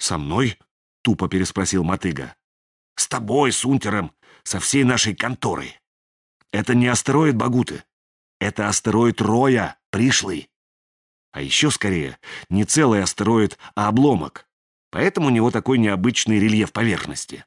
«Со мной?» — тупо переспросил Мотыга. «С тобой, с Унтером, со всей нашей конторой. Это не астероид Багуты. Это астероид Роя, пришлый. А еще скорее, не целый астероид, а обломок. Поэтому у него такой необычный рельеф поверхности».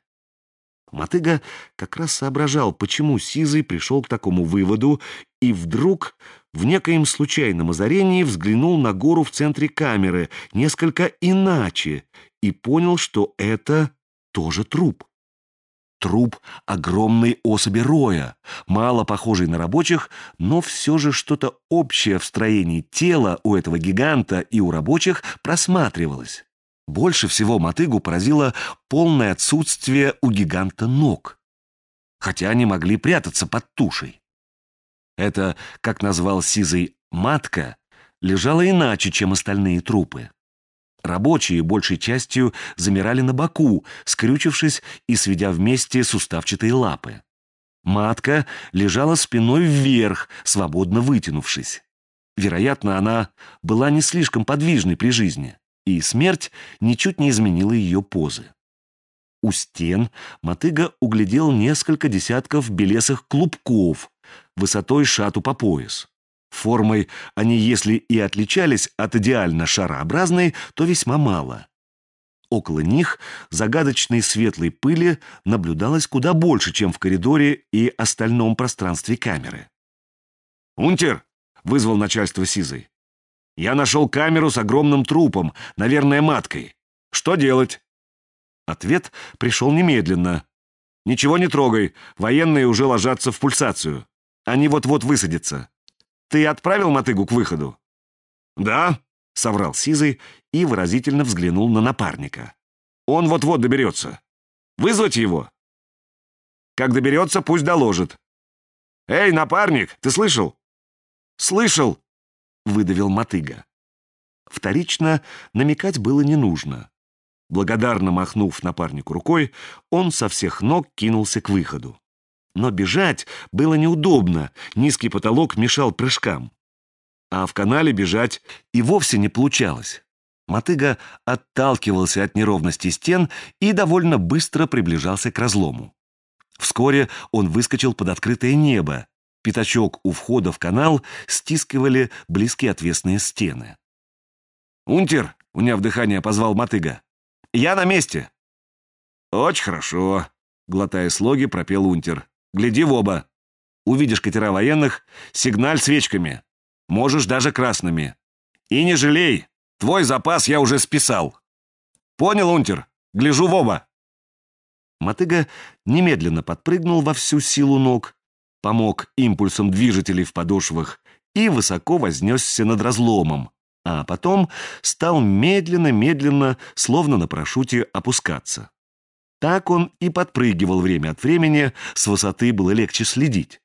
Мотыга как раз соображал, почему Сизый пришел к такому выводу, и вдруг в некоем случайном озарении взглянул на гору в центре камеры несколько иначе и понял, что это тоже труп. Труп огромной особи Роя, мало похожий на рабочих, но все же что-то общее в строении тела у этого гиганта и у рабочих просматривалось. Больше всего Мотыгу поразило полное отсутствие у гиганта ног, хотя они могли прятаться под тушей. Это, как назвал Сизый, матка, лежала иначе, чем остальные трупы. Рабочие большей частью замирали на боку, скрючившись и сведя вместе суставчатые лапы. Матка лежала спиной вверх, свободно вытянувшись. Вероятно, она была не слишком подвижной при жизни, и смерть ничуть не изменила ее позы. У стен Мотыга углядел несколько десятков белесых клубков, высотой шату по пояс. Формой они, если и отличались от идеально шарообразной, то весьма мало. Около них загадочной светлой пыли наблюдалось куда больше, чем в коридоре и остальном пространстве камеры. «Унтер!» — вызвал начальство Сизый. «Я нашел камеру с огромным трупом, наверное, маткой. Что делать?» Ответ пришел немедленно. «Ничего не трогай, военные уже ложатся в пульсацию. Они вот-вот высадятся. Ты отправил Мотыгу к выходу?» «Да», — соврал Сизый и выразительно взглянул на напарника. «Он вот-вот доберется. Вызвать его?» «Как доберется, пусть доложит». «Эй, напарник, ты слышал?» «Слышал», — выдавил Мотыга. Вторично намекать было не нужно. Благодарно махнув напарнику рукой, он со всех ног кинулся к выходу. Но бежать было неудобно, низкий потолок мешал прыжкам. А в канале бежать и вовсе не получалось. Мотыга отталкивался от неровности стен и довольно быстро приближался к разлому. Вскоре он выскочил под открытое небо. Пятачок у входа в канал стискивали близкие отвесные стены. «Унтер!» — уняв дыхание, позвал Мотыга. «Я на месте!» «Очень хорошо!» — глотая слоги, пропел Унтер. «Гляди в оба! Увидишь катера военных, сигналь свечками. Можешь даже красными. И не жалей, твой запас я уже списал. Понял, Унтер? Гляжу в оба!» Мотыга немедленно подпрыгнул во всю силу ног, помог импульсам движителей в подошвах и высоко вознесся над разломом, а потом стал медленно-медленно, словно на парашюте, опускаться. Так он и подпрыгивал время от времени, с высоты было легче следить.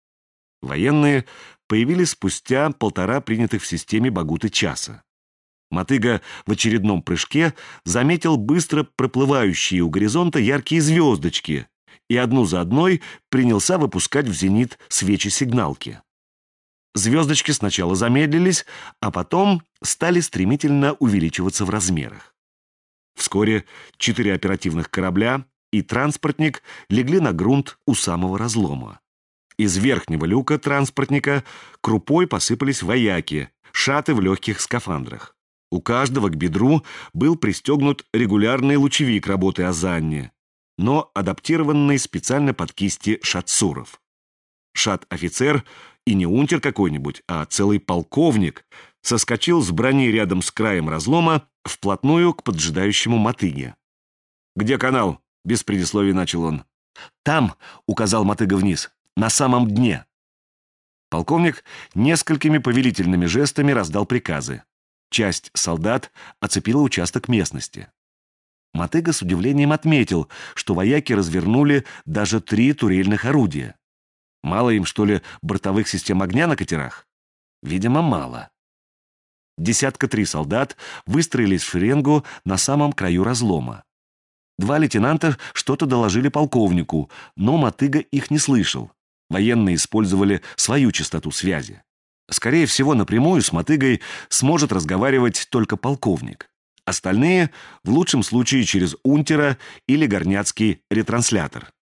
Военные появились спустя 1,5 принятых в системе Багуты часа. Мотыга в очередном прыжке заметил быстро проплывающие у горизонта яркие звездочки и одну за одной принялся выпускать в зенит свечи-сигналки. Звездочки сначала замедлились, а потом стали стремительно увеличиваться в размерах. Вскоре 4 оперативных корабля и транспортник легли на грунт у самого разлома. Из верхнего люка транспортника крупой посыпались вояки, шаты в легких скафандрах. У каждого к бедру был пристегнут регулярный лучевик работы Азанни, но адаптированный специально под кисти шатсуров. Шат-офицер, и не унтер какой-нибудь, а целый полковник, соскочил с брони рядом с краем разлома вплотную к поджидающему Мотыге. «Где канал?» — без предисловий начал он. «Там», — указал Мотыга вниз, — «на самом дне». Полковник несколькими повелительными жестами раздал приказы. Часть солдат оцепила участок местности. Мотыга с удивлением отметил, что вояки развернули даже 3 турельных орудия. Мало им, что ли, бортовых систем огня на катерах? Видимо, мало. 3 солдат выстроились в шеренгу на самом краю разлома. 2 лейтенанта что-то доложили полковнику, но Мотыга их не слышал. Военные использовали свою частоту связи. Скорее всего, напрямую с Мотыгой сможет разговаривать только полковник. Остальные, в лучшем случае, через унтера или горняцкий ретранслятор.